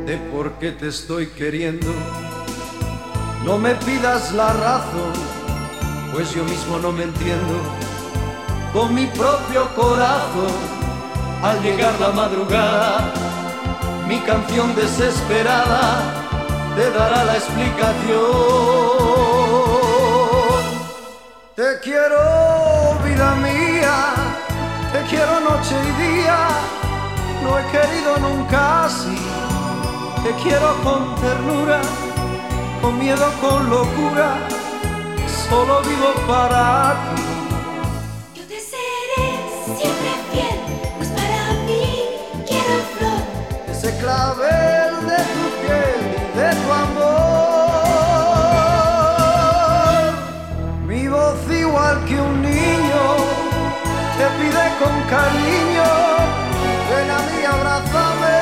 de por qué te estoy queriendo. No me pidas la razón, pues yo mismo no me entiendo. Con mi propio corazón, al llegar la madrugada, mi canción desesperada te dará la explicación. Te quiero, vida mía, te quiero noche y día. No he querido nunca así. Te quiero con ternura, con miedo, con locura. Solo vivo para ti. Yo te seré siempre fiel, pues para mí quiero flor. Ese clavel de tu piel y de tu amor. Mi voz igual que un niño te pide con cariño. Ven a mí, abrázame.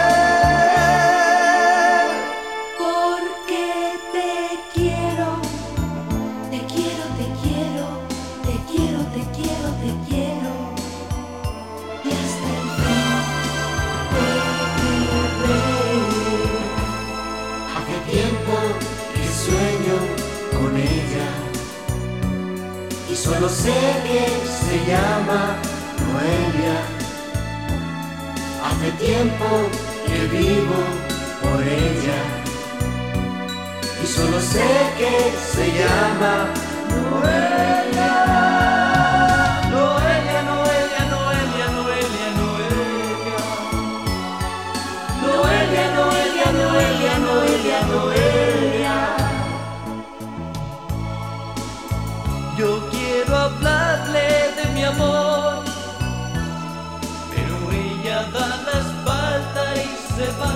Porque te quiero, te quiero, te quiero, te quiero, te quiero, te quiero. Y hasta el fin te querré. Hace tiempo que sueño con ella y solo sé que se llama Noelia. Hace tiempo que vivo por ella y solo sé que se llama Noelia. Noelia, Noelia, Noelia, Noelia, Noelia. Noelia, Noelia, Noelia, Noelia, Noelia. Yo quiero hablarle de mi amor, pero ella da la espalda y se va.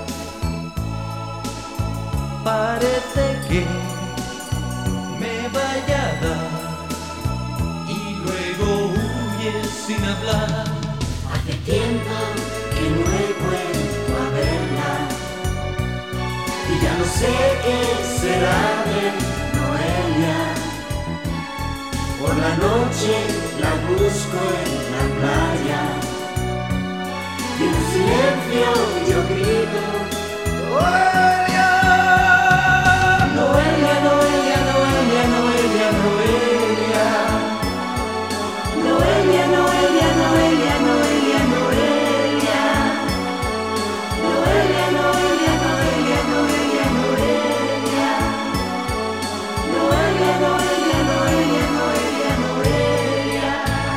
Parece que me vaya a dar y luego huye sin hablar. Hace tiempo que no he vuelto a verla y ya no sé qué será de Noelia. Por la noche la busco en la playa y en silencio yo grito Noelia. Noelia, Noelia, Noelia, Noelia, Noelia. Noelia, Noelia, Noelia, Noelia, Noelia. Noelia, Noelia, Noelia, Noelia, Noelia. Noelia, Noelia, Noelia, Noelia, Noelia.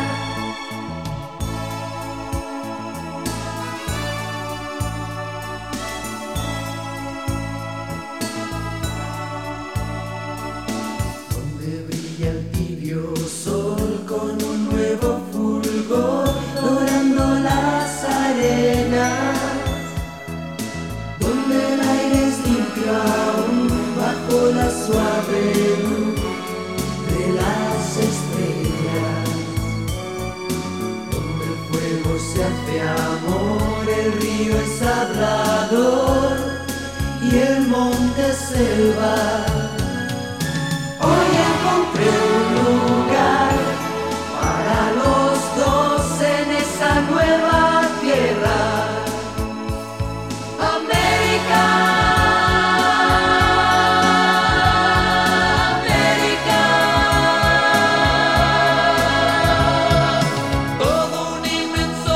Donde brilla el tibio sol con un nuevo fulgor, dorando las arenas, donde el aire es limpio aún bajo la suave luz de las estrellas, donde el fuego se hace amor, el río es hablador y el monte es selva. Hoy encontré un lugar para los dos en esa nueva tierra, América. América. Todo un inmenso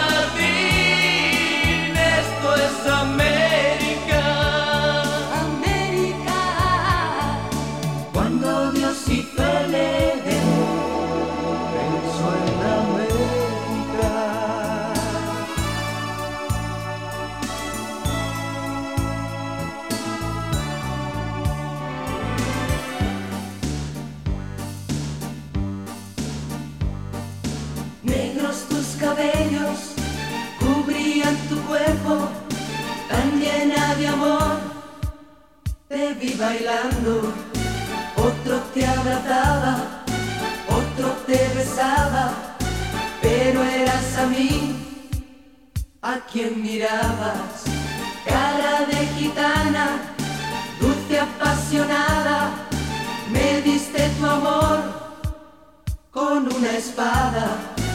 jardín, esto es América. América. Cuando Dios hizo el Edén, Pensó en América. negros tus cabellos cubrían tu cuerpo, tan llena de amor. Te vi bailando, otro te abrazaba, otro te besaba, pero eras a mí a quien mirabas. Cara de gitana, dulce apasionada, me diste tu amor con una espada.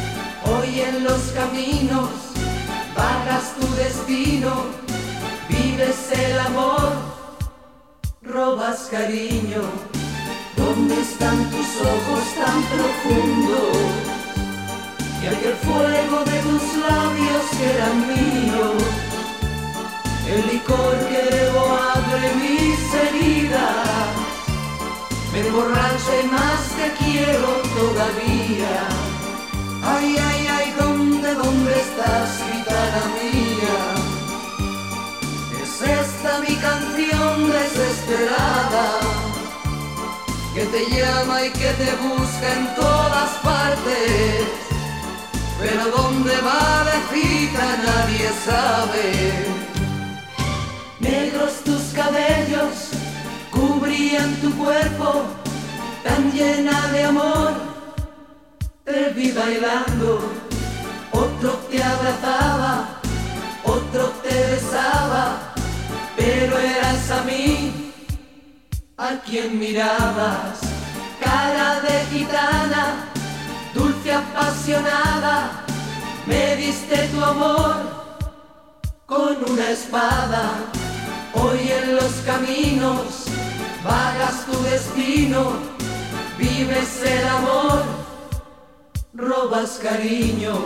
Hoy en los caminos vagas tu destino, vive vives el amor, robas cariño. ¿Dónde están tus ojos tan profundos? Y aquel fuego de tus labios que eran míos. El licor que bebo abre mis heridas, me emborracha y más te quiero todavía. Ay, ay, ay, ¿dónde estás, gitana mía? Es esta mi canción desesperada, que te llama y que te busca en todas partes, pero dónde va de cita nadie sabe. Negros tus cabellos cubrían tu cuerpo, tan llena de amor. Te vi bailando, otro te abrazaba, otro te besaba, pero eras a mí a quien mirabas. Cara de gitana, dulce apasionada, me diste tu amor con una espada. Hoy en los caminos vagas tu destino, vives el amor, robas cariño.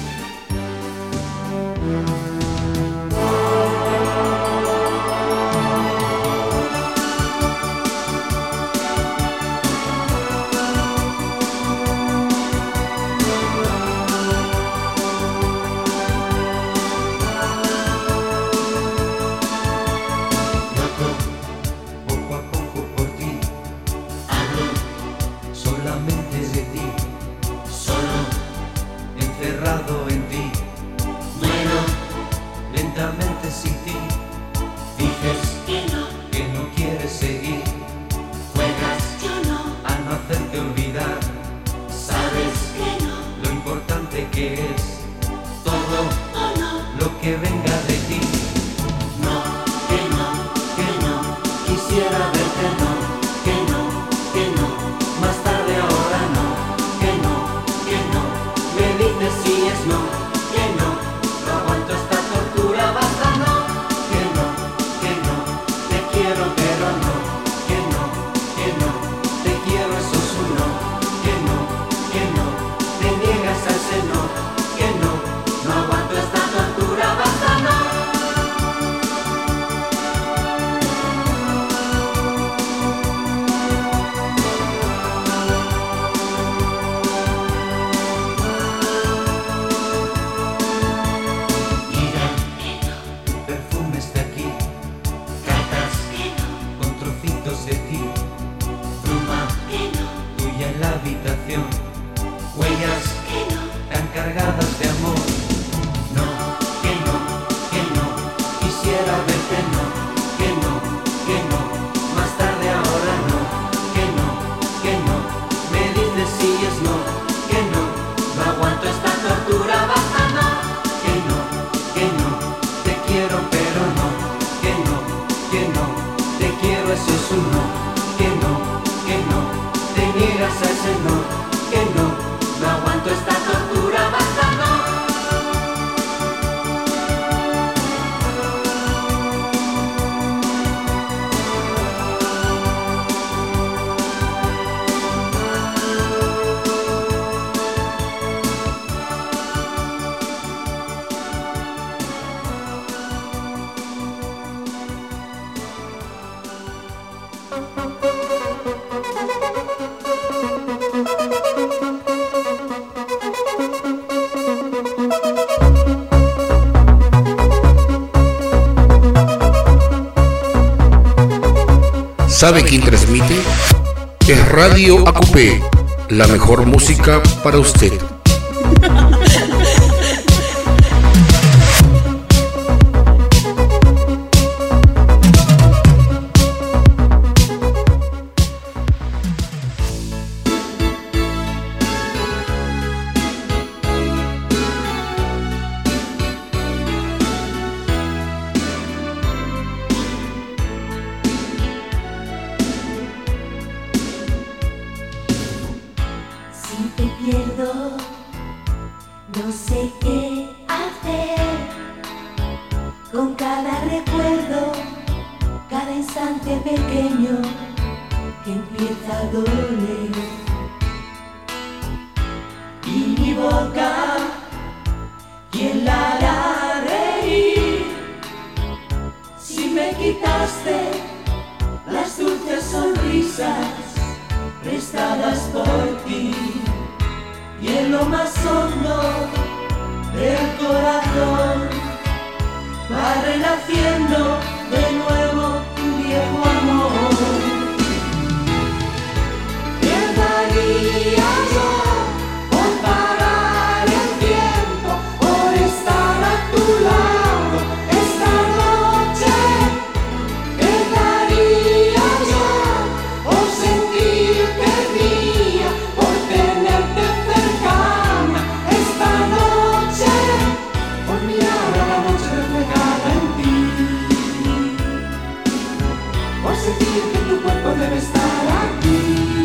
En ti, muero lentamente sin ti. Dices que no quieres seguir, juegas a no hacerte olvidar. Sabes lo importante que es todo lo que venga de ti. No, que no, quisiera verte, no, que no, más tarde ahora no, que no, me dices si es no, no aguanto esta tortura, basta no, te quiero pero no, que no, te quiero eso es un no, que no, te niegas a ese no, no aguanto esta tortura, basta no. Huellas tan cargadas de amor. No, que no, quisiera verte, no, que no, más tarde ahora no, que no, me dices si es no, no aguanto esta tortura, basta no, que no, te quiero pero no, que no, te quiero eso es un no, que no, te niegas a ese no, no aguanto esta tortura, basta no. ¿Sabe quién transmite? Es Radio AQP, la mejor música para usted. Si te pierdo recuerdo cada instante pequeño que empieza a doler. Y mi boca, ¿quién la hará reír? Si me quitaste las dulces sonrisas prestadas por ti, y en lo más hondo del corazón va renaciendo de nuevo tu viejo amor. ¿Qué daría yo por parar el tiempo, por estar a tu lado esta noche? ¿Qué daría yo por sentirte mía, por tenerte cercana esta noche, por mirar a la noche reflejada en ti, por sentir que tu cuerpo debe estar aquí?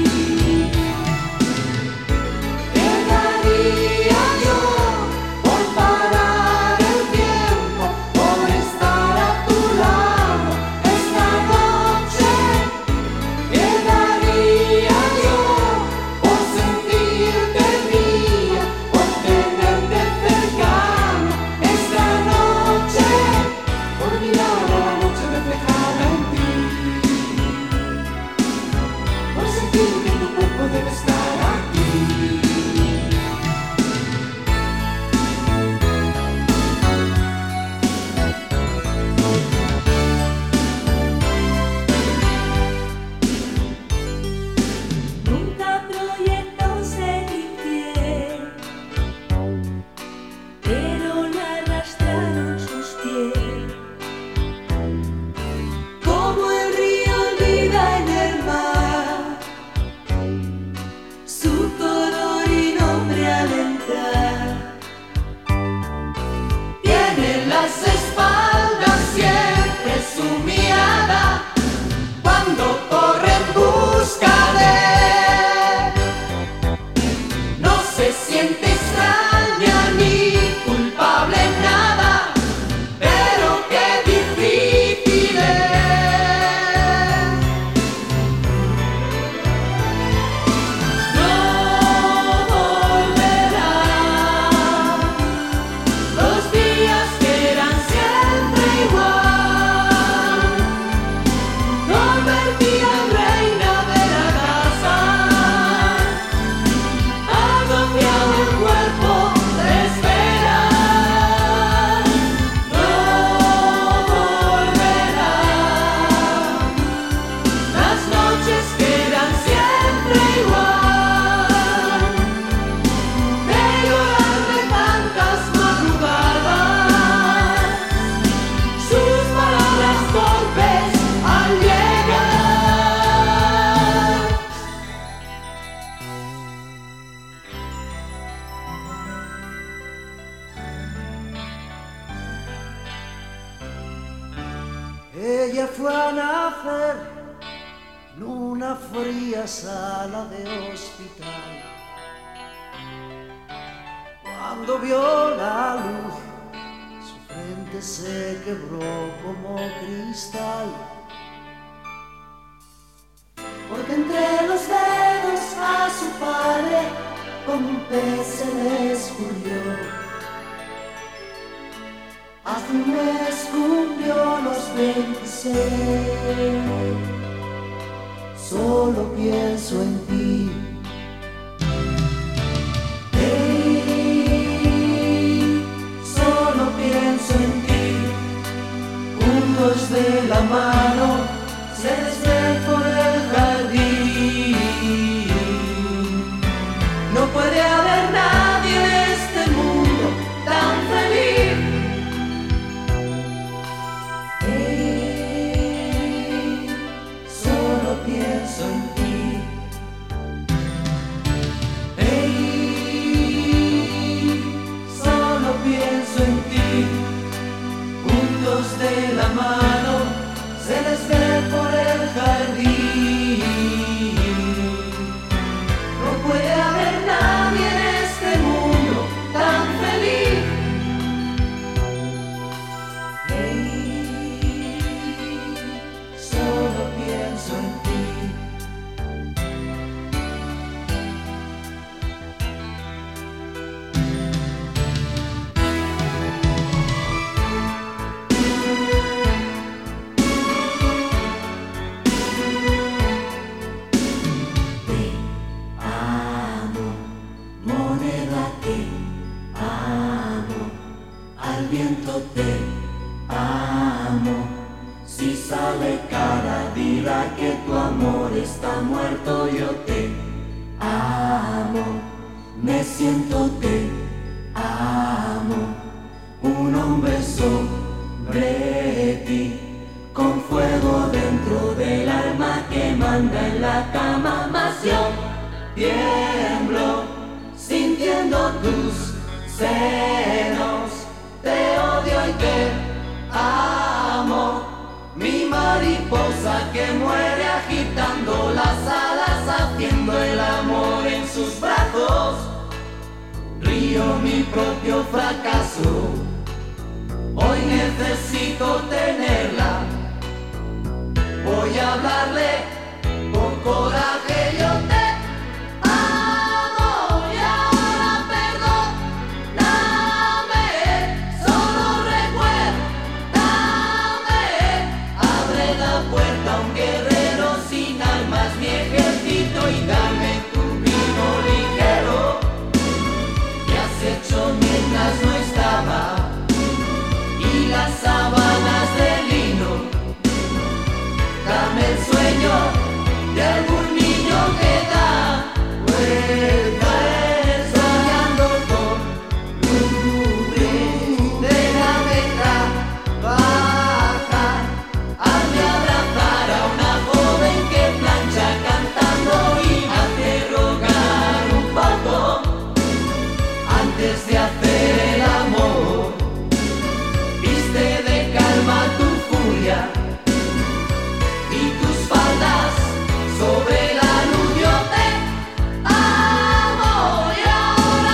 ¿Qué daría yo por parar el tiempo, por estar a tu lado esta noche? ¿Qué daría yo por sentirte mía, por tenerte cercana esta noche, por mirar a la noche reflejada en ti, por sentir que tu cuerpo debe estar aquí? Nunca proyectos en mi piel, pero la arrastraron sus pies. Como el río olvida en el mar su color y nombre al entrar. Tiene en las espaldas siempre su mirada cuando corre en busca de él. No se siente extraña ni culpable en nada, pero qué difícil es. No volverá los días que eran siempre igual, convertida en reina de la casa, agobiado el cuerpo de esperar. No volverá las noches que eran siempre igual, de llorar de tantas madrugadas, sus palabras torpes al llegar. Ella fue a nacer en una fría sala de hospital. Cuando vio la luz, su frente se quebró como cristal. Porque entre los dedos a su padre como un pez se le escurrió. Hace un mes cumplió los 26. Solo pienso en ti. Hey, solo pienso en ti. Juntos de la mano se desven por el jardín. No puede haber nadie en este mundo tan feliz. Hey, solo pienso en ti. Hey, solo pienso en ti. Juntos de la mano se sale cada día que tu amor está muerto. Yo te amo, me siento te amo. Un hombre sobre ti, con fuego dentro del alma que manda en la cama. Mas yo tiemblo sintiendo tus senos, te odio y te amo. Mi mariposa que muere agitando las alas, haciendo el amor en sus brazos. Río mi propio fracaso, hoy necesito tenerla. Voy a hablarle con coraje, yo te amo y ahora perdóname, solo recuérdame. Abre la puerta a un guerrero sin armas, mi ejército, y dame tu vino ligero que has hecho mientras no estaba, y las sábanas de lino. Dame el sueño de algún niño que da vueltas, soñando con nubes. Déjame trabajar, hazme abrazar a una joven que plancha cantando y hazme rogar un poco antes de hacer el amor. Viste de calma tu furia y tus faldas sobre la luz. Yo te amo y ahora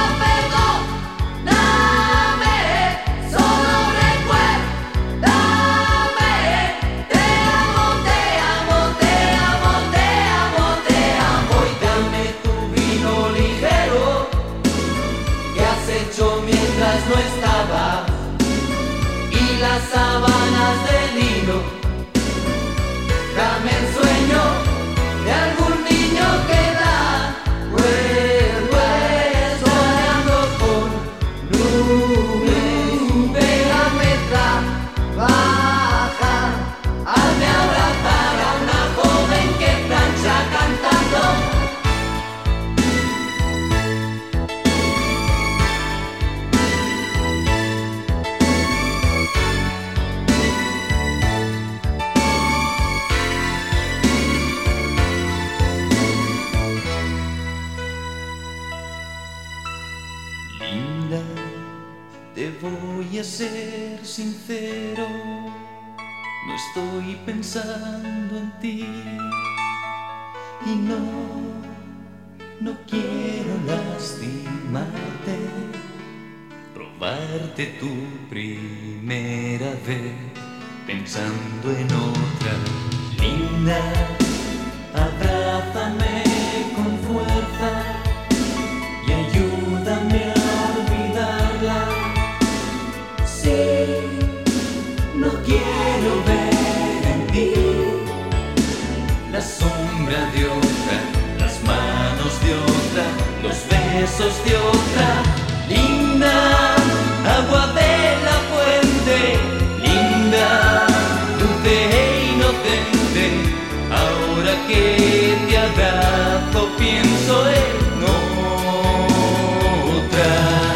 perdóname, solo recuérdame. Te amo, te amo, te amo, te amo, te amo. Y dame tu vino ligero que has hecho mientras no estaba, y las sábanas de lino. Dame el sueño de algún niño que da vueltas, soñando con nubes. Déjame trabajar, hazme abrazar a una joven que plancha cantando. Linda, te voy a ser sincero, no estoy pensando en ti y no quiero lastimarte, robarte tu primera vez pensando en otra. Linda, abrázame con fuerza y ayúdame a olvidarla. Sí, no quiero ver en ti la sombra de otra, las manos de otra, los besos de otra. Linda, agua de la fuente, linda, dulce e inocente. Ahora que te abrazo pienso en otra.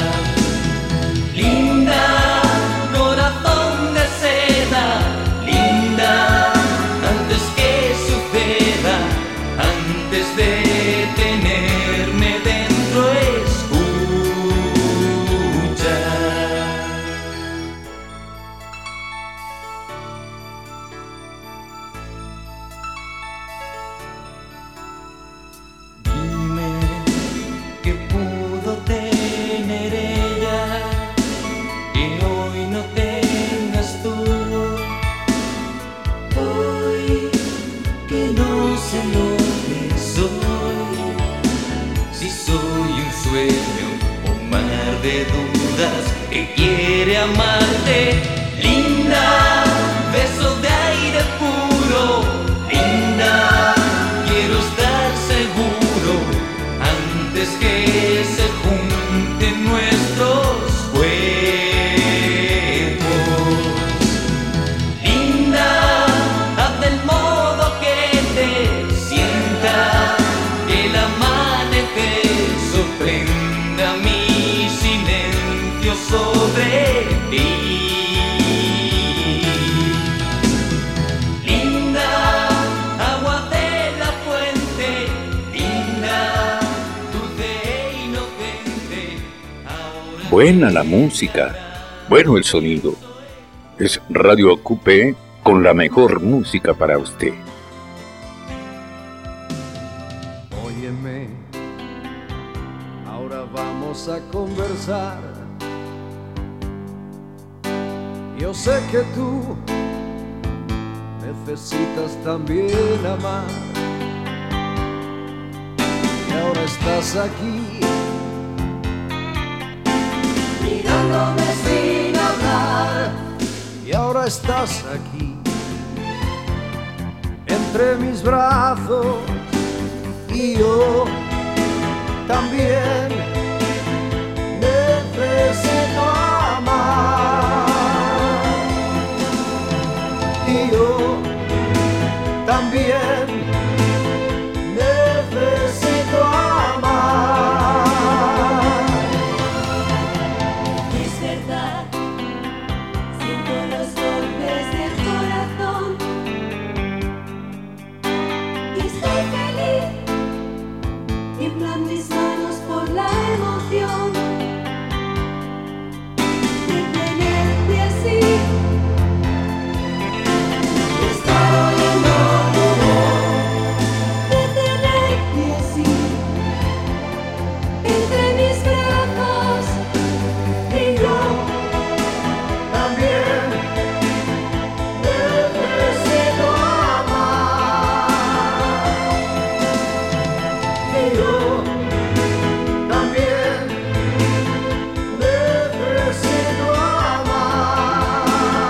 Linda, corazón de seda, linda, antes que suceda, antes de tenerme dentro, escucha. Dime qué pudo tener ella que hoy no tengas tú. Hoy que no sé lo que soy, si soy un sueño o mar de dudas que quiere amarte. Linda, beso de aire puro, linda, quiero estar seguro antes que se junten nuestros cuerpos. Linda, Buena la música, bueno el sonido. Es Radio AQP con la mejor música para usted. Óyeme, ahora vamos a conversar. Yo sé que tú necesitas también amar. Y ahora estás aquí, mirándome sin hablar. y ahora estás aquí, entre mis brazos, y yo también necesito amar. Y yo también necesito amar. Es verdad, siento los golpes del corazón y estoy feliz, tiemblan mis manos por la emoción de tenerte así, de estar oyendo tu voz, de tenerte así entre mis brazos. Y yo También necesito amar. Y yo también necesito amar.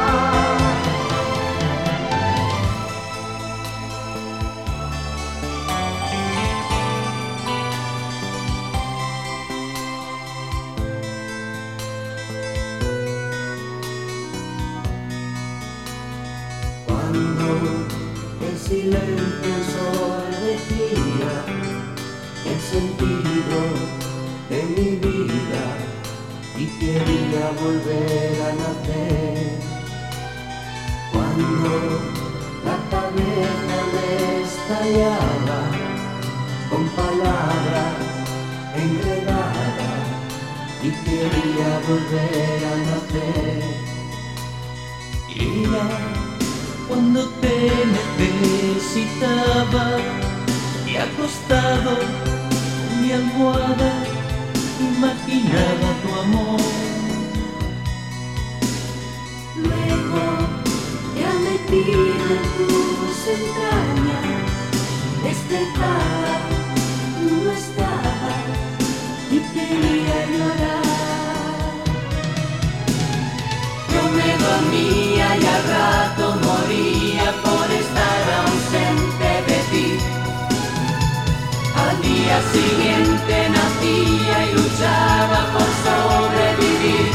Cuando el silencio ensordecía el sentido de mi vida y quería volver a nacer, cuando la cabeza me estallaba con palabras enredadas y quería volver a nacer. Y ya cuando te necesitaba y acostado en mi almohada imaginaba tu amor. luego ya metida en tus entrañas, despertaba, tú no estabas y quería llorar. Yo me dormía y al rato moría por estar ausente de ti. Al día siguiente nacía y luchaba por sobrevivir.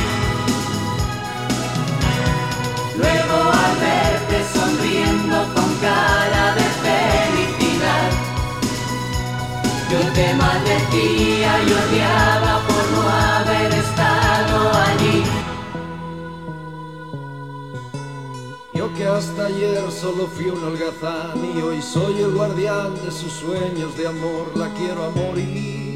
Luego al verte sonriendo con cara de felicidad, yo te maldecía y odiaba por no haber estado allí. Yo que hasta ayer solo fui un holgazán y hoy soy el guardián de sus sueños de amor, la quiero a morir.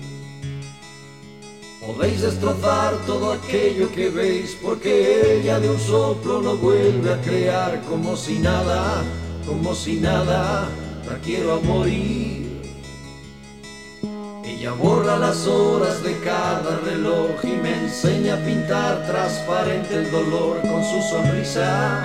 Podéis destrozar todo aquello que veis, porque ella de un soplo lo vuelve a crear como si nada, la quiero a morir. Ella borra las horas de cada reloj y me enseña a pintar transparente el dolor con su sonrisa.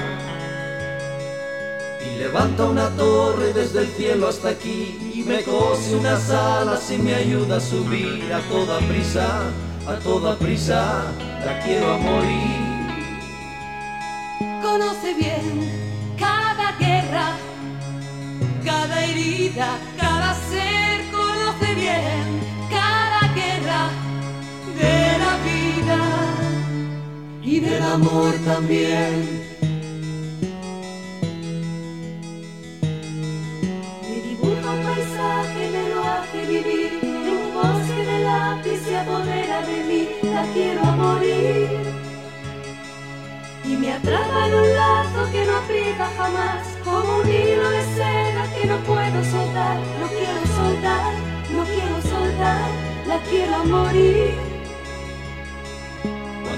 Y levanta una torre desde el cielo hasta aquí y me cose unas alas y me ayuda a subir a toda prisa, la quiero a morir. Conoce bien cada guerra, cada herida, cada ser. Conoce bien cada guerra de la vida y del amor también. Me dibuja un paisaje, me lo hace vivir, en un bosque de lápiz se apodera de mí, la quiero a morir. Y me atrapa en un lazo que no aprieta jamás, como un hilo de seda que no puedo soltar. No quiero soltar, no quiero soltar, la quiero a morir.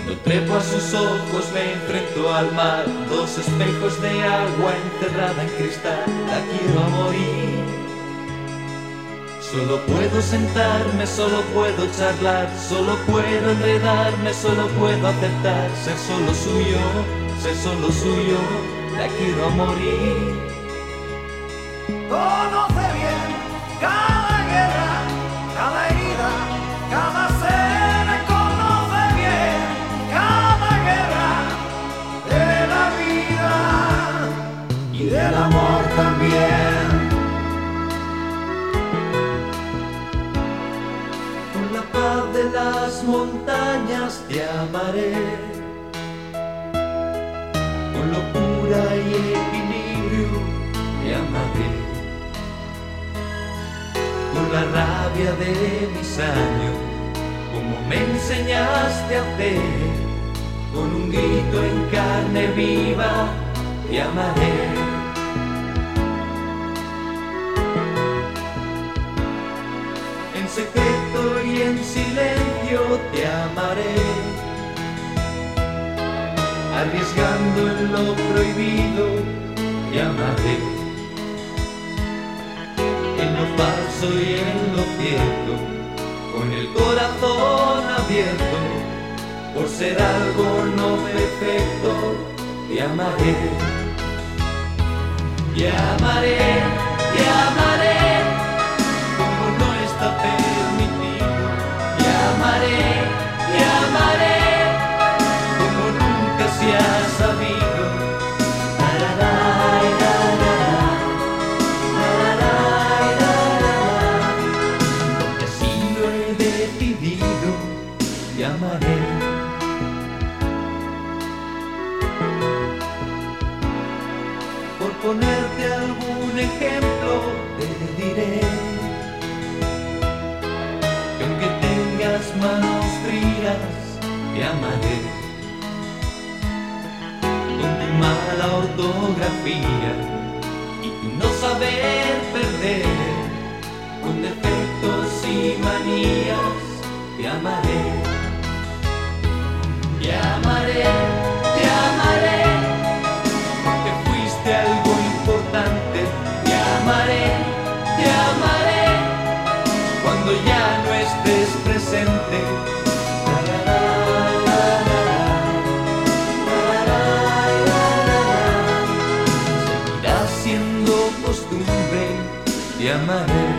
Trepo a sus ojos, me enfrento al mar. Dos espejos de agua encerrada en cristal. La quiero a morir. Solo puedo sentarme, solo puedo charlar, solo puedo enredarme, solo puedo aceptar. Ser solo suyo, ser solo suyo. La quiero a morir. Conoce bien cada guerra, cada herida, cada ser. Y del amor también. Con la paz de las montañas te amaré, con locura y equilibrio te amaré, con la rabia de mis años, como me enseñaste a hacer, con un grito en carne viva te amaré. En secreto y en silencio te amaré, arriesgando en lo prohibido te amaré, en lo falso y en lo cierto, con el corazón abierto, por ser algo no perfecto te amaré. Te amaré, te amaré, como no está permitido. Te amaré, como nunca se ha sabido. Porque así lo he decidido, te amaré. Por ponerte algún ejemplo, te diré que aunque tengas manos frías, te amaré. Con tu mala ortografía y tu no saber perder, con defectos y manías, te amaré. Te amaré, te amaré, porque fuiste algo importante. Te amaré, cuando ya no estés presente. Seguirá siendo costumbre, te amaré.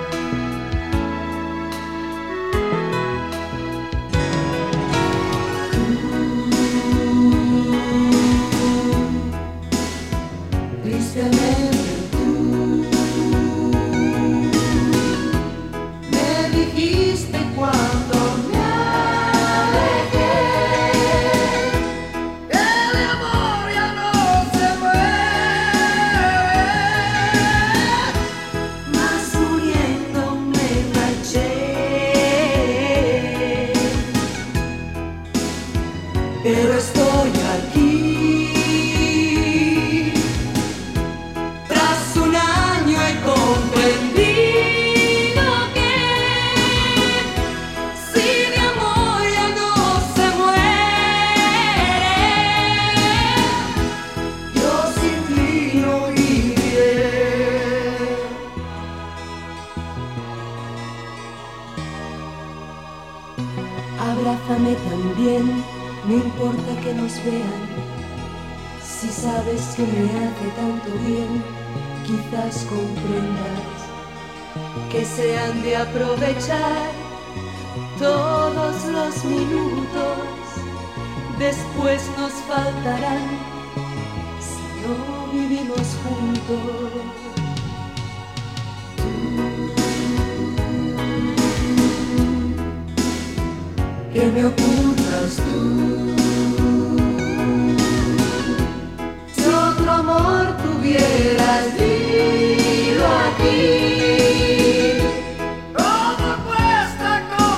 Pero estoy aquí. Tras un año he comprendido que si mi amor ya no se muere, yo sin ti no viviré. Abrázame también. No importa que nos vean, si sabes que me hace tanto bien, quizás comprendas que se han de aprovechar todos los minutos, después nos faltarán si no vivimos juntos. ¿Qué me ocultas tú? Si otro amor tuvieras, dilo aquí. ¿Cómo cuesta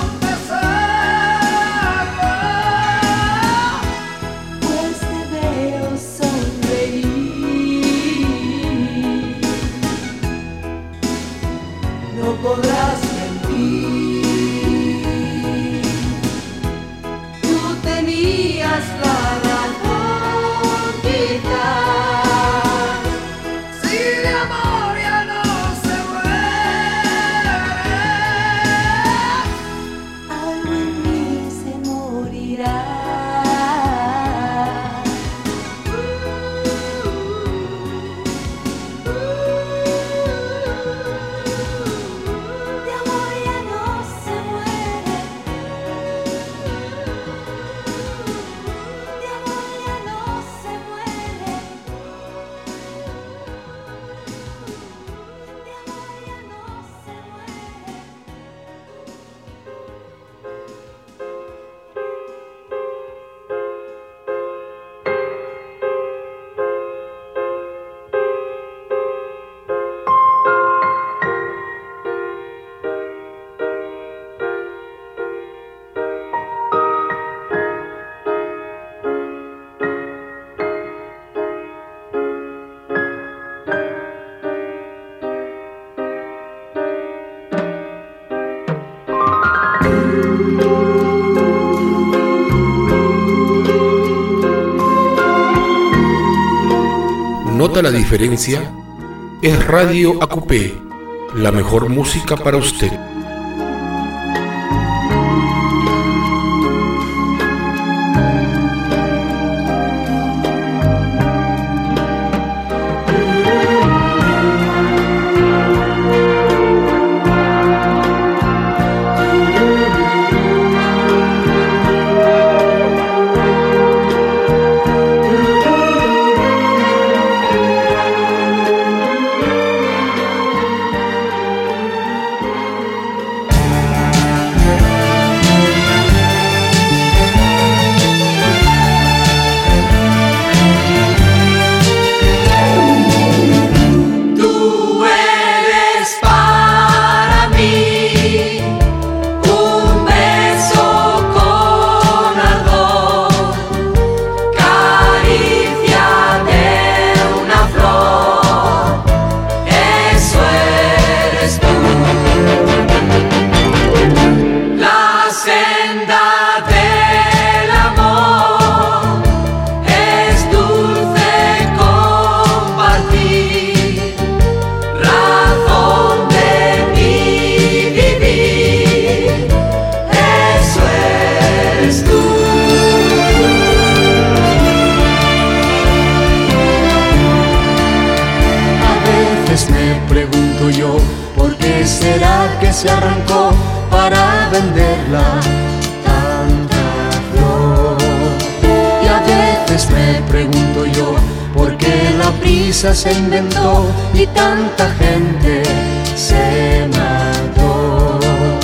confesarlo? Pues te veo sonreír. No podrás mentir. Tú tenías nota la diferencia? Es Radio Acupé, la mejor música para usted. Se arrancó para venderla tanta flor. Y a veces me pregunto yo por qué la prisa se inventó y tanta gente se mató.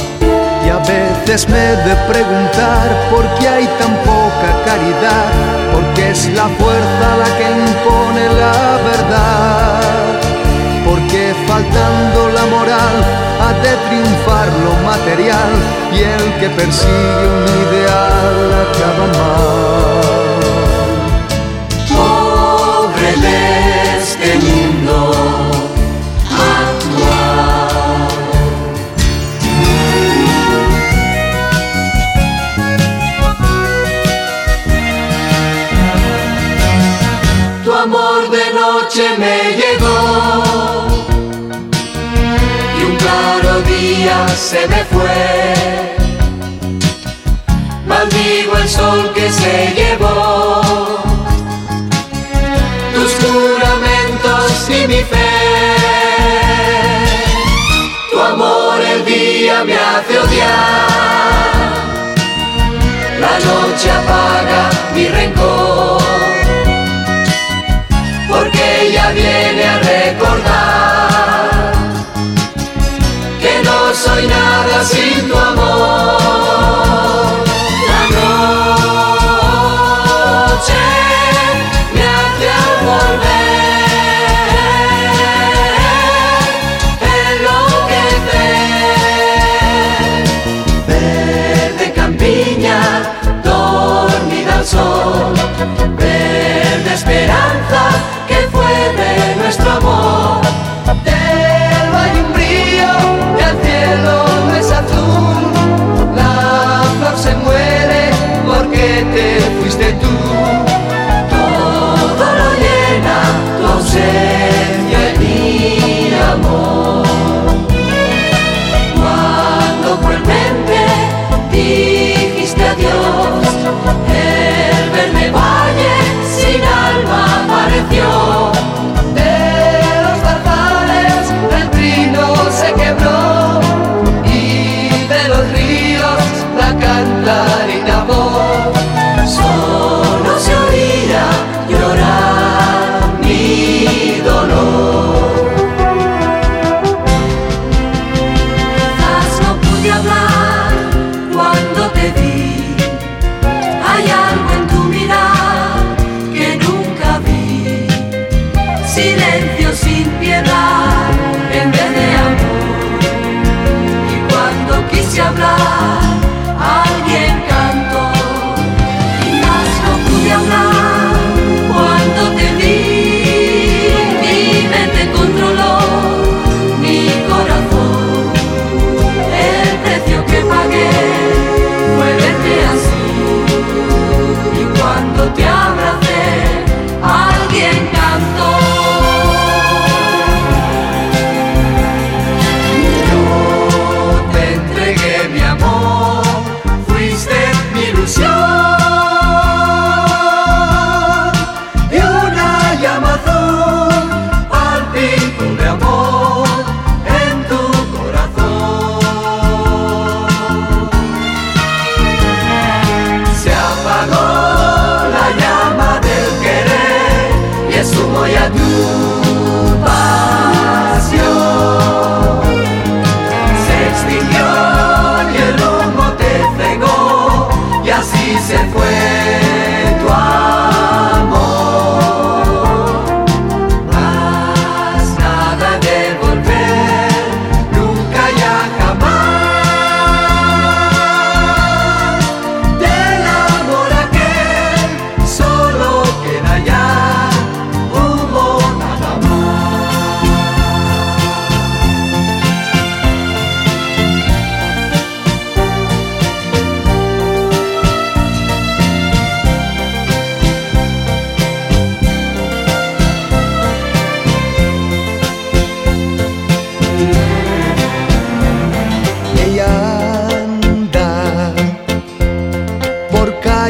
Y a veces me he de preguntar por qué hay tan poca caridad, porque es la fuerza la que impone la verdad, porque faltando la moral ha de triunfar lo material y el que persigue un ideal acaba mal. Pobre de este mundo actual. Tu amor de noche me llegó, claro día se me fue. Maldigo el sol que se llevó tus juramentos y mi fe. Tu amor el día me hace odiar, la noche apaga mi rencor, porque ella viene a recordar que no soy nada sin tu amor. La noche me hace al volver enloquecer. Verde campiña, dormida al sol, verde esperanza que fue de nuestro amor.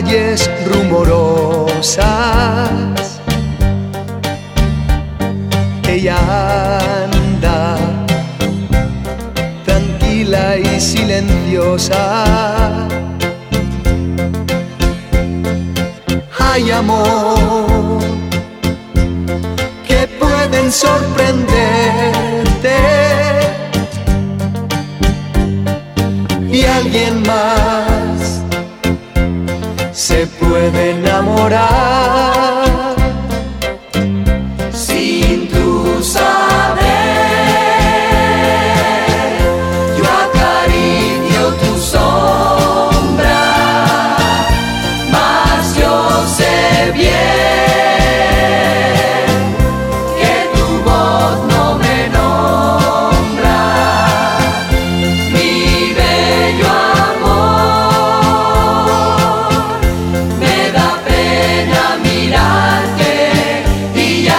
calles rumorosas. Ella anda tranquila y silenciosa. Hay amor que pueden sorprenderte y alguien más se puede enamorar sin tu saber. Yo acaricio tu sombra, mas yo sé bien que tu voz no me nombra. Mi bello amor, me da pena mirarte y ya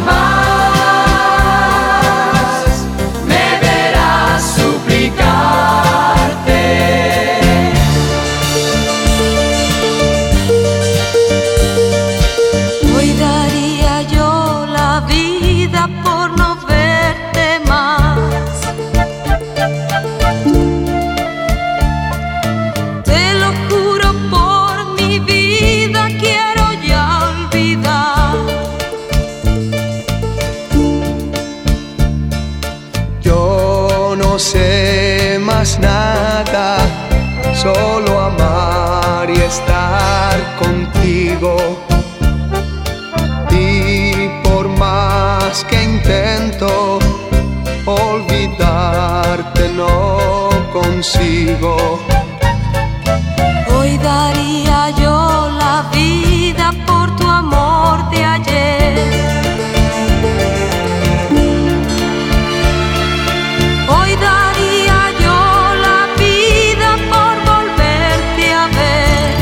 jamás me verás suplicarte. Hoy daría yo la vida por no verte más. Te lo juro por mi vida, quiero ya olvidar. Yo no sé más nada, solo amar y estar contigo. Y por más que intento olvidarte, no consigo. Hoy daría yo la vida por tu amor de ayer. Hoy daría yo la vida por volverte a ver.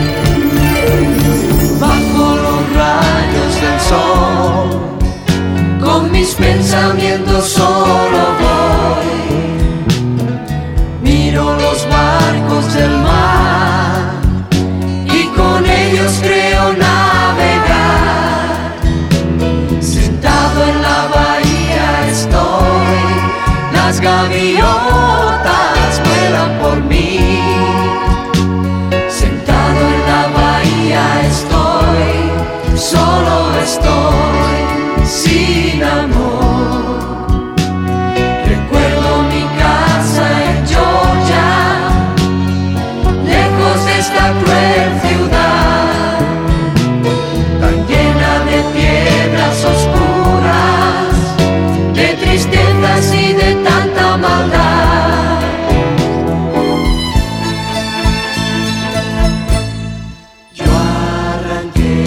Bajo los rayos del sol, con mis pensamientos solo voy. Miro los barcos del mar y con ellos creo navegar. Sentado en la bahía estoy, las gaviotas vuelan por mí. Sentado en la bahía estoy, solo estoy, sin amor. Recuerdo mi casa en Georgia, lejos de esta cruel ciudad, tan llena de piedras oscuras, de tristezas y de tanta maldad. Yo arranqué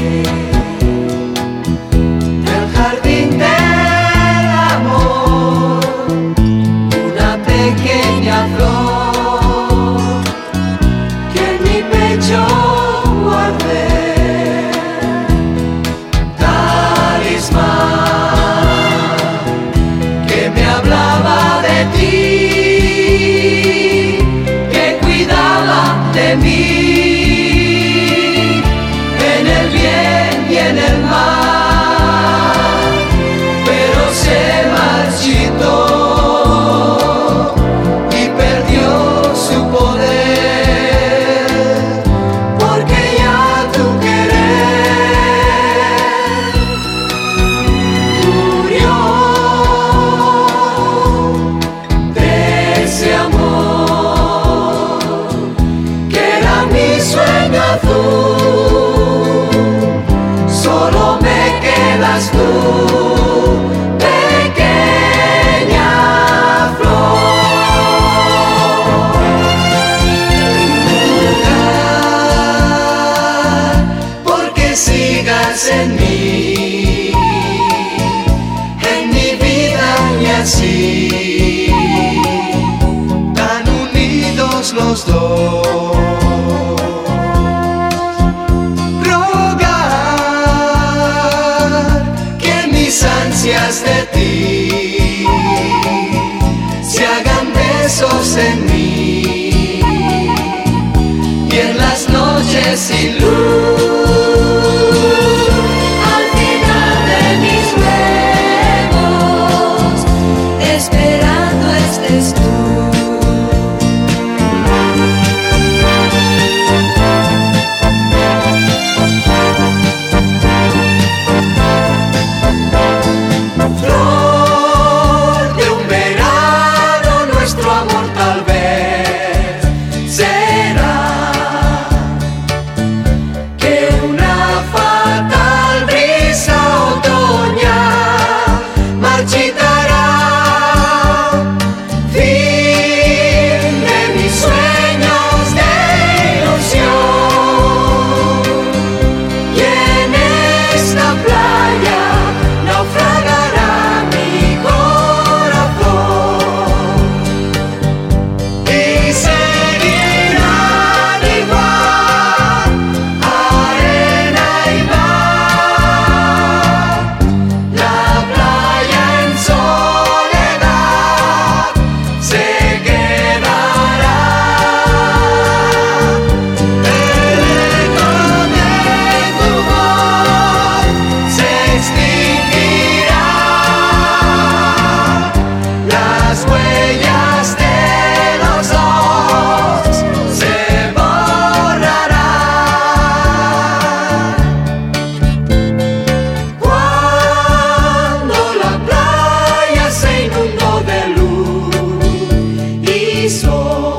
del jardín del amor una pequeña flor que en mi pecho guardé, talismán que me hablaba de ti, que cuidaba de mí, en el bien y en el mal, pero se marchitó y perdió su poder, porque ya tu querer murió de ese amor que era mi sueño azul. Solo me quedas tú, pequeña flor. Porque sigas en mi vida y así, tan unidos los dos. Rogar que mis ansias de ti se hagan besos en mí, y en las noches sin luz huellas de los dos se borrarán. Cuando la playa se inundó de luz y sol,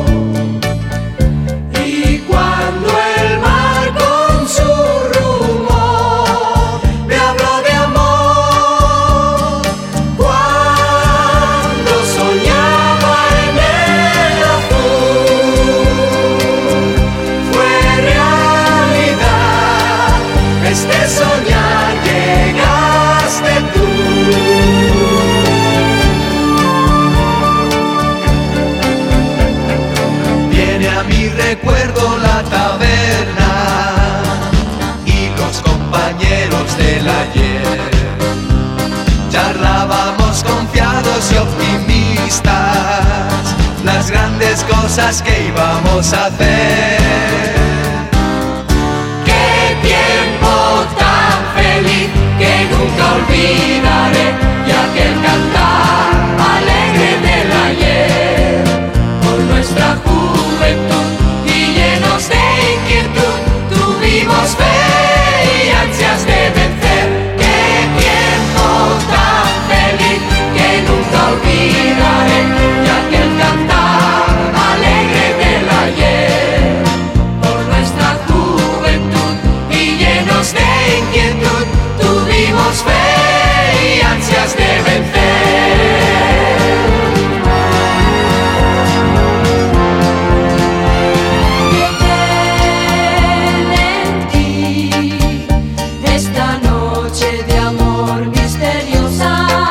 y cuando el mar con su rumor me habló de amor, cuando soñaba en el azul, fue realidad. Este soñar llegaste tú. Viene a mi recuerdo la taberna y los compañeros del ayer. Charlábamos confiados y optimistas las grandes cosas que íbamos a hacer. Qué tiempo tan feliz que nunca olvidaré, y aquel cantar alegre del ayer por nuestra juventud, y llenos de inquietud tuvimos fe y ansias de vencer. Qué tiempo tan feliz que nunca olvidaré, y aquel cantar alegre del ayer por nuestra juventud, y llenos de inquietud tuvimos fe y ansias de vencer. Detén en ti esta noche de amor misteriosa.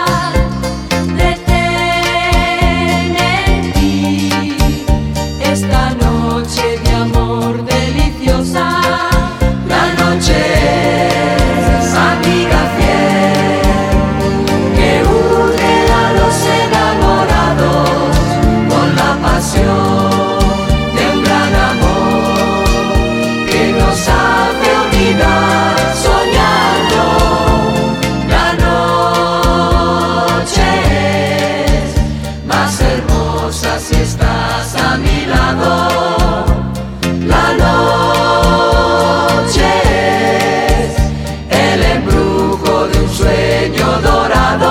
Detén en ti esta noche de amor deliciosa. La noche es amiga fiel que une a los enamorados con la pasión de un gran amor que nos hace unidad soñando. La noche es más hermosa si estás a mi lado. La noche es el embrujo de un sueño dorado.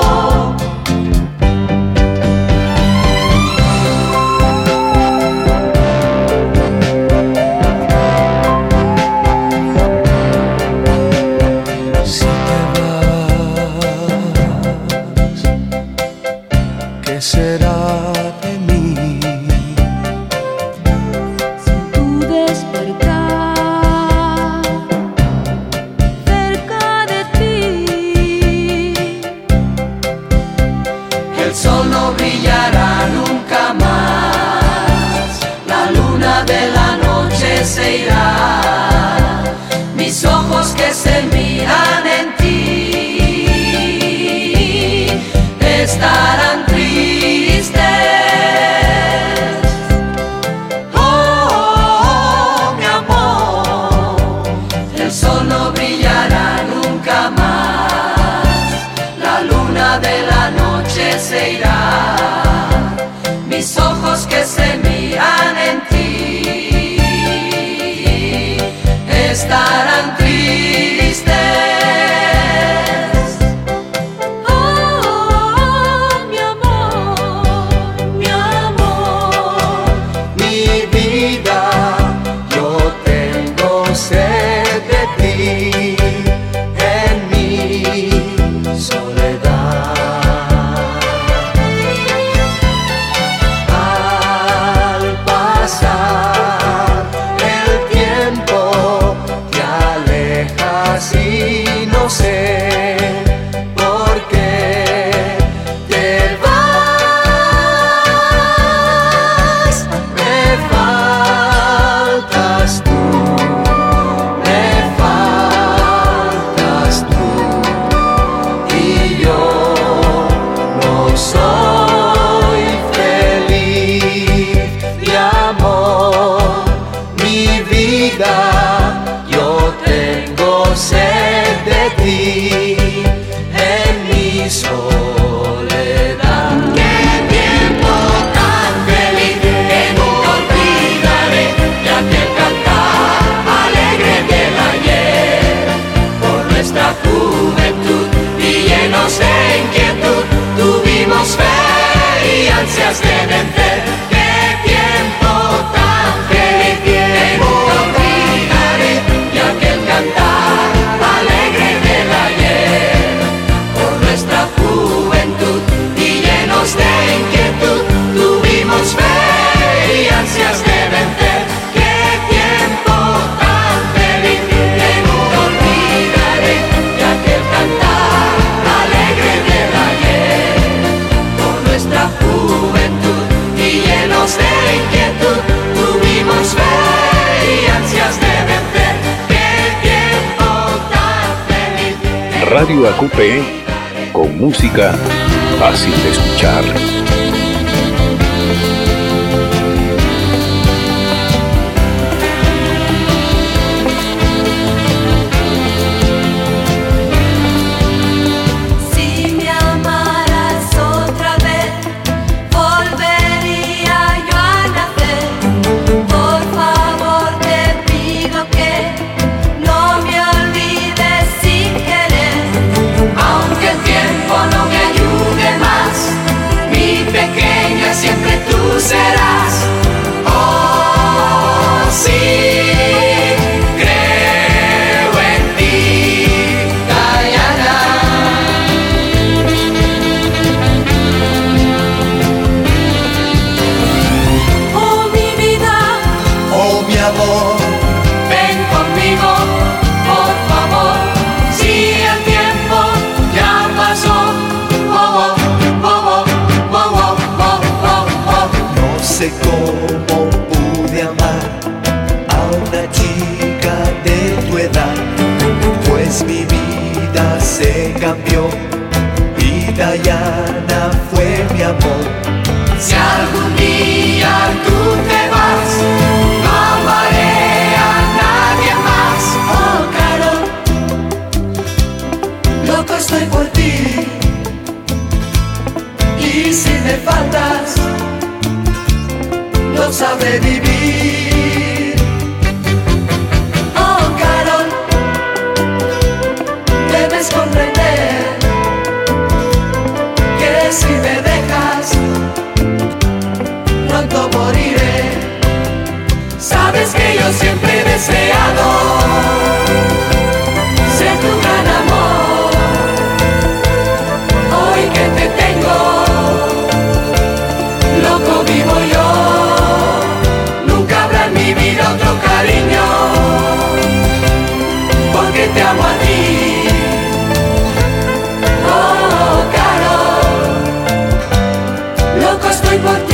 Si te vas, ¿qué será de mí? Tu despertar cerca de ti. El sol no brillará nunca más, la luna de la noche se irá, mis ojos que se miran en ti estarán tristes. Oh, mi amor, el sol no brillará nunca más, la luna de la noche se irá, mis ojos que se miran en ti estarán tristes. Oh, mi amor, Mi vida, yo tengo sed de ti en mi soledad. ansias de vencer. ¡Qué tiempo tan feliz! Que nunca olvidaré, y aquel cantar alegre del ayer, por nuestra juventud y llenos de inquietud, tuvimos fe y ansias de vencer. ¡Qué tiempo tan feliz! Que nunca olvidaré, y aquel cantar alegre del ayer, por nuestra juventud y llenos de inquietud, tuvimos fe y ansias de vencer. ¡Qué tiempo tan feliz! Radio AQP, con música fácil de escuchar. Si me amaras otra vez, volvería yo a nacer. Por favor te pido que no me olvides sin querer. Aunque el tiempo no me ayude más, mi pequeña siempre tú serás. Oh, sí, creo en ti, Diana. Oh mi vida, Oh mi amor, Ven conmigo, por favor, si el tiempo ya pasó. Oh, oh, oh, oh, oh, oh, oh, oh, oh. no sé cómo pude amar a una chica de tu edad, pues mi vida se cambió y Diana fue mi amor. Si algún día tú te vas, no amaré a nadie más. Oh Carol, loco estoy por ti, y si me faltas, no sabré vivir. Oh Carol, debes comprender que si me dejas, pronto moriré. Sabes que yo siempre he deseado ser tu gran amor. Hoy que te tengo, loco vivo yo. Nunca habrá en mi vida otro cariño, porque te amo a ti. Oh, Carol, loco estoy por ti.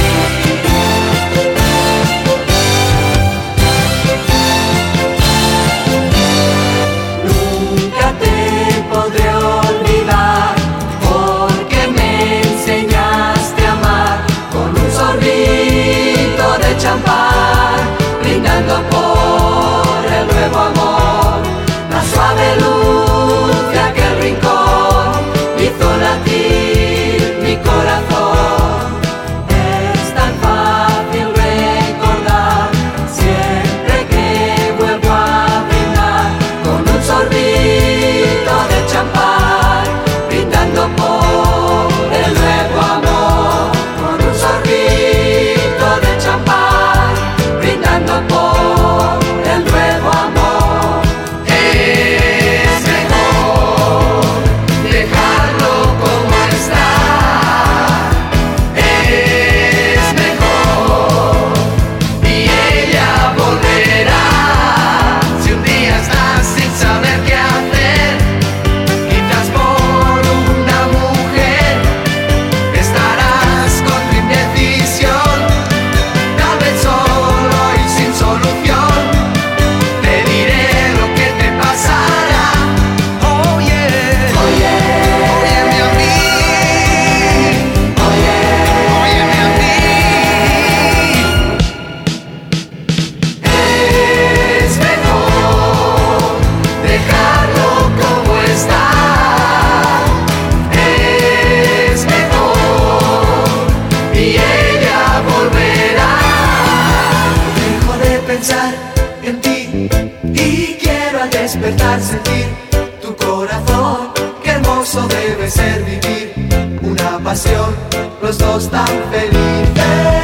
Nunca te podré olvidar, porque me enseñaste a amar con un sorbito de champán, brindando por el nuevo amor. La suave luz de aquel rincón hizo latir mi corazón. Es tan fácil recordar, siempre que vuelvo a brindar con un sorbito de champán, brindando por el nuevo amor. Con un sorbito de champán, brindando por el nuevo amor. Es mejor dejarlo como está. Es mejor y ella volverá. Si un día estás sin saber qué hacer, quizás por una mujer, estarás con tu indecisión, tal vez solo y sin solución. Te diré lo que te pasará. Oye, óyeme a mí. Óyeme a mí. Es mejor dejarlo como está. Es mejor y ella volverá. Dejo de pensar en ti y quiero al despertar sentir tu corazón. Qué hermoso debe ser vivir una pasión ocasión, los dos tan felices.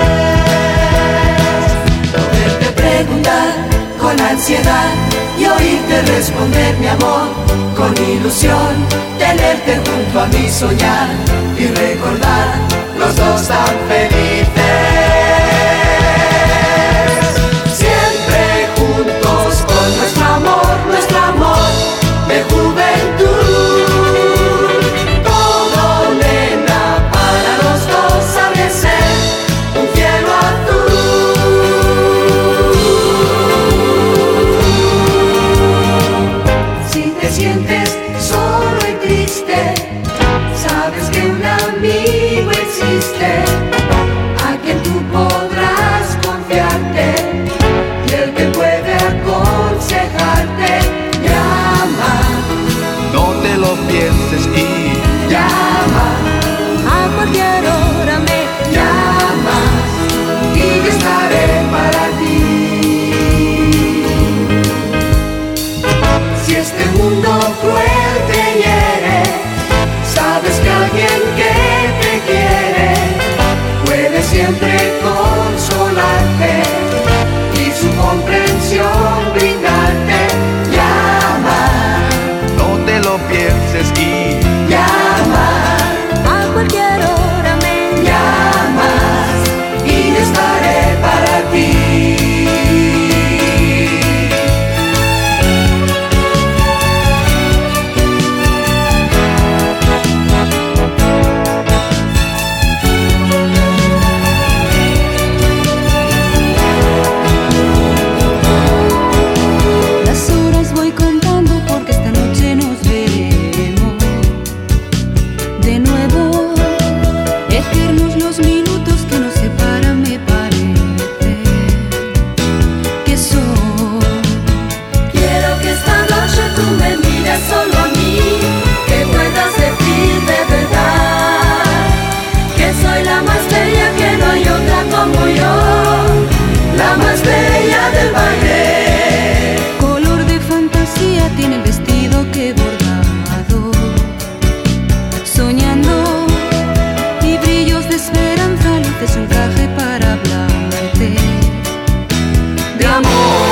Poderte preguntar con ansiedad y oírte responder, mi amor, con ilusión. Tenerte junto a mí, soñar y recordar, los dos tan felices. Siempre juntos con nuestro amor de juventud. Todo, nena, para los dos ha de ser un cielo azul. Si te sientes solo y triste, sabes que un amigo existe, a quien tú podrás confiarte, y el que puede aconsejarte. Llama, No te lo pienses y llama, a cualquier hora me llamas y yo estaré para ti. Si este mundo cruel te hiere, sabes que alguien que te quiere puede siempre consolarte y su comprensión brindarte. Llama, no te lo pienses y llama, a cualquier hora me llamas y yo estaré para ti. Las horas voy contando porque esta noche nos veremos de nuevo. Eternos los minutos que nos separan, me parece que son. Quiero que esta noche tú me mires solo a mí, que puedas decir de verdad que soy la más bella, que no hay otra como yo, la más bella del baile. Color de fantasía tiene el vestido que he bordado, soñando, y brillos de esperanza luces un traje para hablarte de amor.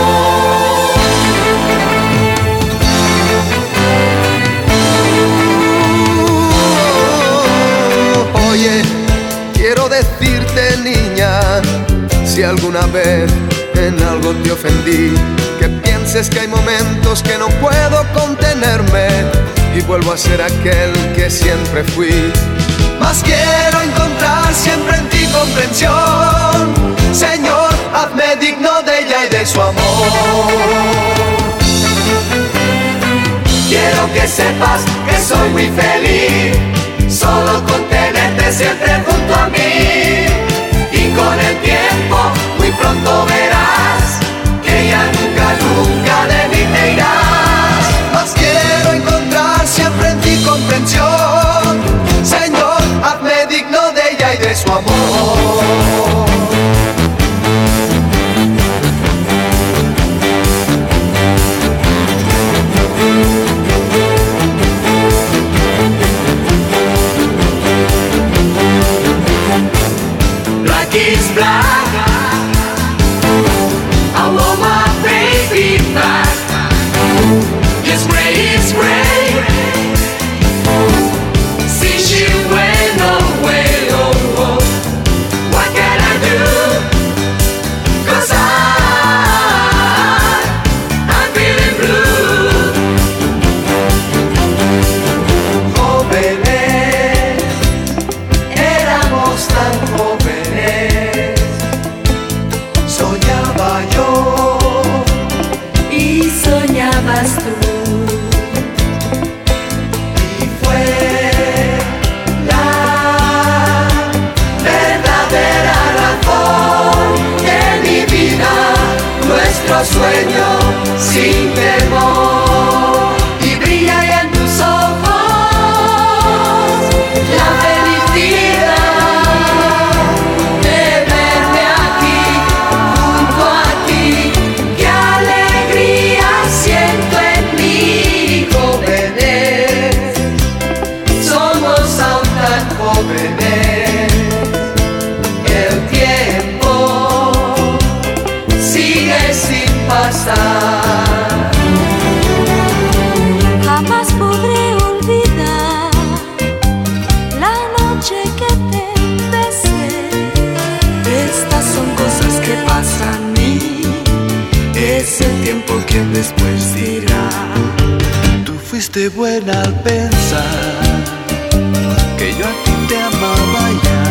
Oye, quiero decirte, niña, si alguna vez en algo te ofendí, que pienses que hay momentos que no puedo contenerme y vuelvo a ser aquel que siempre fui. Mas quiero encontrar siempre en ti comprensión. Señor, hazme digno de ella y de su amor. Quiero que sepas que soy muy feliz solo con tenerte siempre junto a mí, y con el tiempo muy pronto verás que ya nunca, nunca de mí te irás. Mas quiero encontrar siempre en ti comprensión. Señor, hazme digno de ella y de su amor. Black is black, I want my baby back. Yes, gray is gray, since she went away. Oh, oh. What can I do? 'Cause I'm feeling blue. Jóvenes, éramos tan jóvenes, soñaba yo Y soñabas tú. y fue la verdadera razón de mi vida, nuestro sueño sin temor. Y brilla ya en tus ojos la felicidad de verme aquí junto a ti. Qué alegría siento en mí, jóvenes. Somos aún tan jóvenes. jóvenes y el tiempo sigue sin pasar. Jamás podré olvidar la noche que te besé. Estas son cosas que pasan y es el tiempo quien después dirá. Tú fuiste buena al pensar que yo a ti te amaba ya.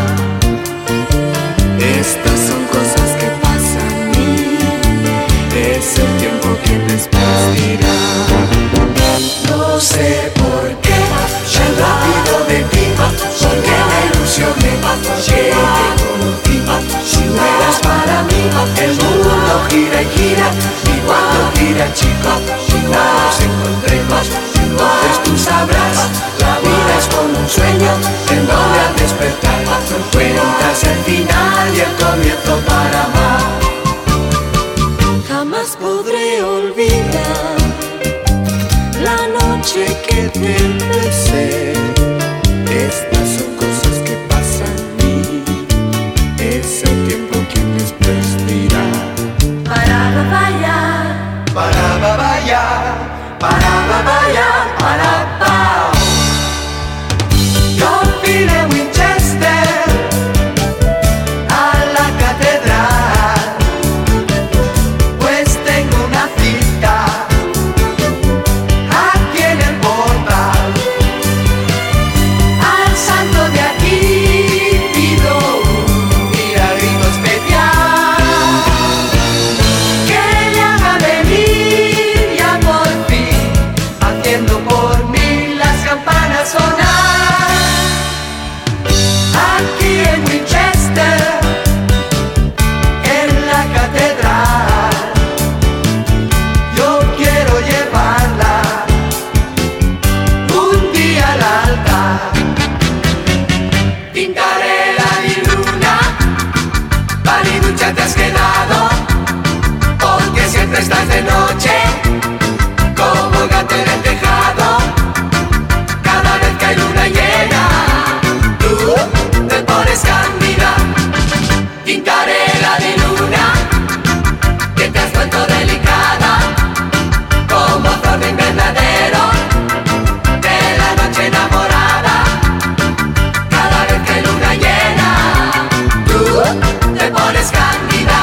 Estas son cosas que pasan y es el tiempo quien después dirá. No sé por qué tan rápido de ti, porque la ilusión que te conocí. Si no eras para mí, el mundo gira y gira, y cuando gira chico, si no nos encontremos, entonces tú sabrás, la vida es como un sueño, en donde al despertar no encuentras el final y el comienzo para amar. Jamás podré olvidar la noche que te besé. Estas son cosas que pasan y es el tiempo quien después dirá. Para babaya, Para babaya, para babaya, para pao. Yo vine a Winchester, a la catedral, pues tengo una cita aquí en el portal. Al santo de aquí pido un milagrito especial que le haga venir ya por fin, haciendo por mí las campanas sonar. Aquí en Winchester, en la catedral, yo quiero llevarla un día al altar. Pintaré la luna, paliducha te has quedado, porque siempre estás de noche, como gato en el tejado. Cada vez que hay luna llena, tú te pones cándida. Pintaré la luna, que te has vuelto delicada, como flor de invernadero, de la noche enamorada. Cada vez que hay luna llena, tú te pones cándida.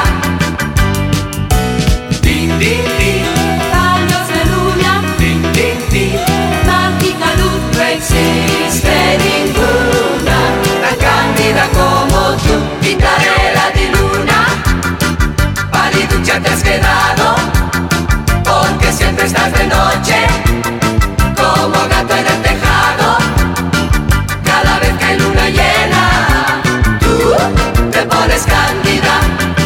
Din, din, din, rayos de luna, din, din, din. mágica luz. No existe ninguna tan cándida como tú. Pintaré la luna, paliducha te has quedado, porque siempre estás de noche, como gato en el tejado. Cada vez que hay luna llena, tú te pones cándida.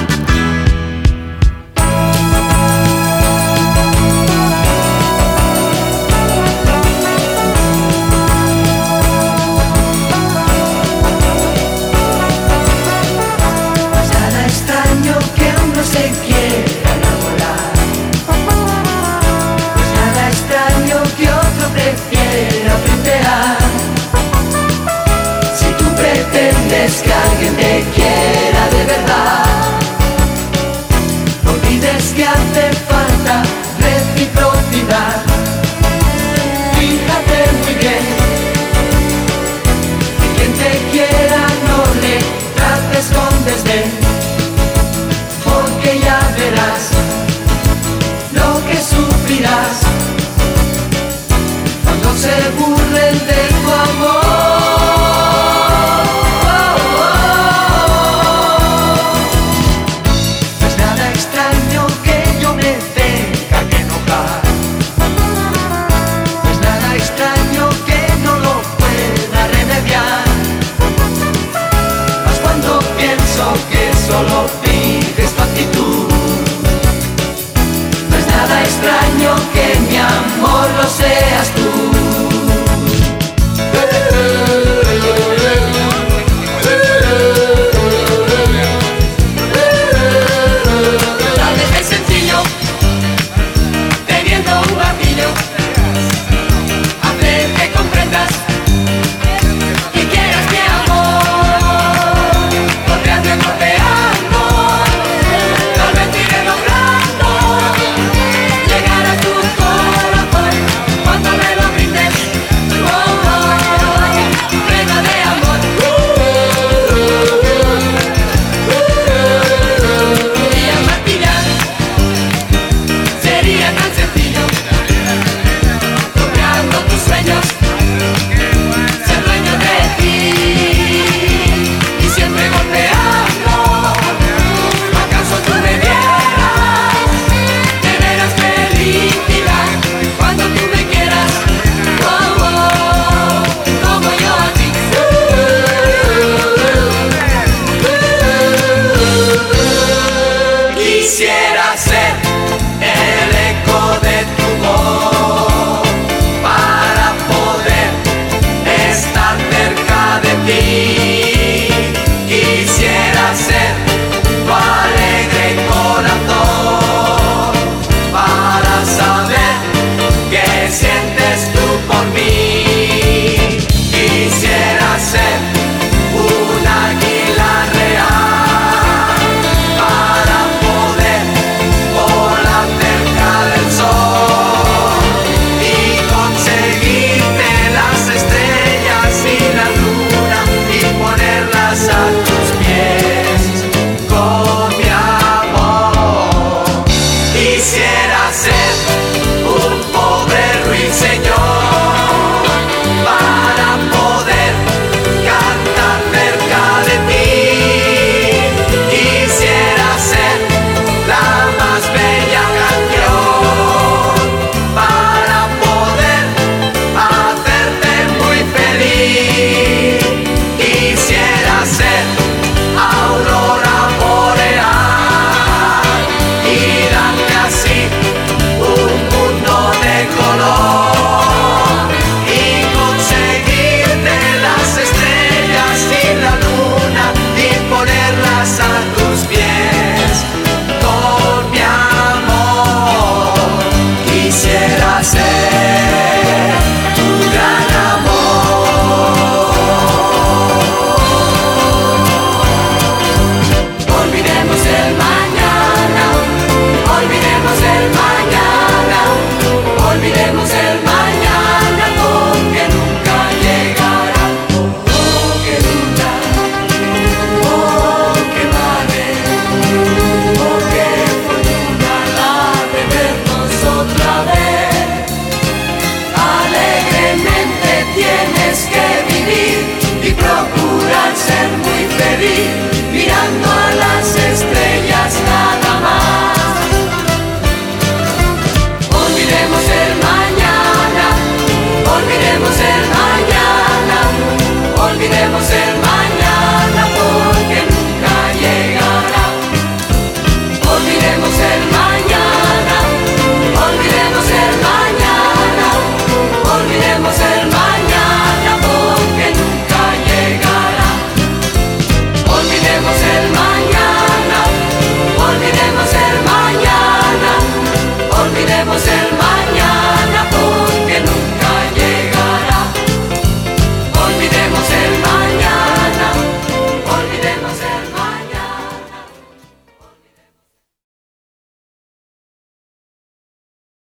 Nada extraño que uno se quiera enamorar, pues nada extraño que otro prefiera frontear. Si tú pretendes que alguien te quiera de verdad, no olvides que hace falta reciprocidad. Fíjate muy bien, que quien te quiera no le trates con desdén, porque ya verás lo que sufrirás cuando se burlen de tu amor. No es nada extraño que yo me tenga que enojar, no es nada extraño que no lo pueda remediar, mas cuando pienso que solo